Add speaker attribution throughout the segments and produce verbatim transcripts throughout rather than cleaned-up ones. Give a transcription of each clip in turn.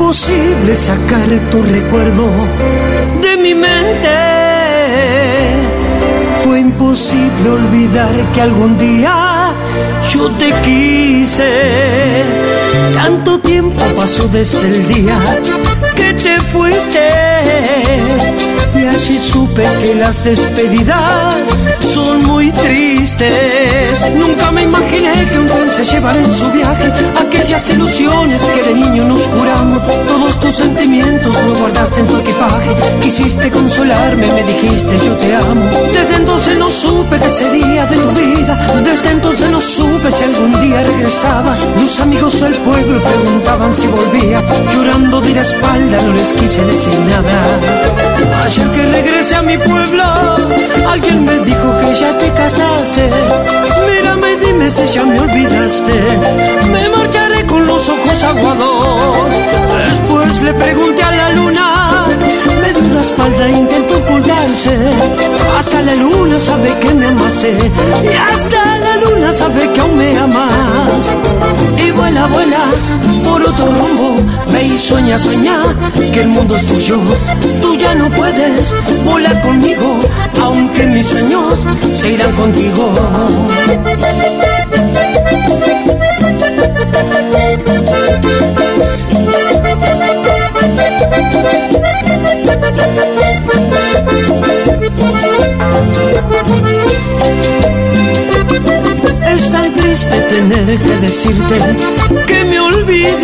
Speaker 1: imposible sacar tu recuerdo de mi mente. Fue imposible olvidar que algún día yo te quise. Tanto tiempo pasó desde el día que te fuiste, y allí supe que las despedidas son muy tristes. Nunca me imaginé que un tren se llevara en su viaje aquellas ilusiones que de niño nos juramos. Todos tus sentimientos los guardaste en tu equipaje. Quisiste consolarme, me dijiste yo te amo. Desde entonces no supe que sería de tu vida. Desde entonces no supe si algún día regresabas. Los amigos del pueblo preguntaban si volvías. Llorando de la espalda no les quise decir nada. Ayer que regresé a mi pueblo, alguien me dijo que ya te casaste. Mírame y dime si ya me olvidaste. Me marcharé con los ojos aguados. Después le pregunté a la luna, me dio la espalda e intentó ocultarse. Hasta la luna sabe que me amaste, y hasta la luna sabe que aún me amas. Y vuela, vuela por otro rumbo, ve y sueña, sueña que el mundo es tuyo. Tú ya no puedes volar conmigo, aunque mis sueños se irán contigo. Es tan triste tener que decirte que me olvides.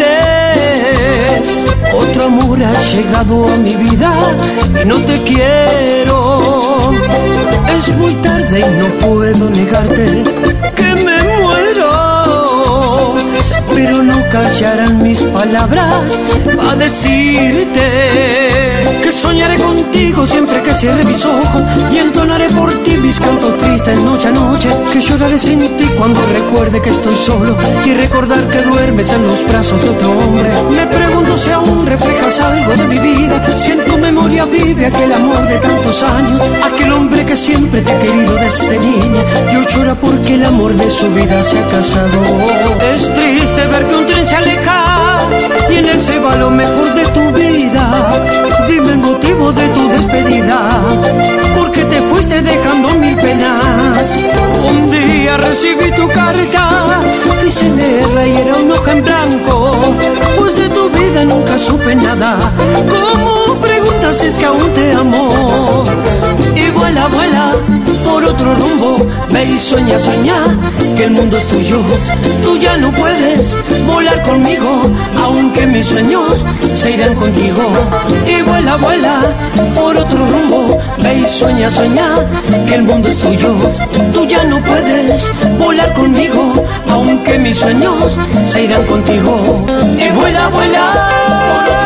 Speaker 1: Otro amor ha llegado a mi vida y no te quiero. Es muy tarde y no puedo negarte que me muero, pero no callarán mis palabras a decirte que soñaré contigo siempre que cierre mis ojos, y entonaré por ti mis cantos tristes noche a noche. Que lloraré sin ti cuando recuerde que estoy solo, y recordar que duermes en los brazos de otro hombre. Me pregunto si aún reflejas algo de mi vida, si en tu memoria vive aquel amor de tantos años, aquel hombre que siempre te ha querido desde niña, y hoy llora porque el amor de su vida se ha casado. Es triste ver que un tren se aleja y en él se va lo mejor de tu vida. Dime el motivo de tu despedida, porque te fuiste dejando mil penas. Un día recibí tu carta, quise leerla y era una hoja en blanco, pues de tu vida nunca supe nada. ¿Cómo preguntas si es que aún te amo? Y vuela, vuela por otro rumbo, ve y sueña, sueña que el mundo es tuyo. Tú ya no puedes volar conmigo, aunque mis sueños se irán contigo. Y vuela, vuela por otro rumbo, ve y sueña, sueña que el mundo es tuyo. Tú ya no puedes volar conmigo, aunque mis sueños se irán contigo. Y vuela, vuela.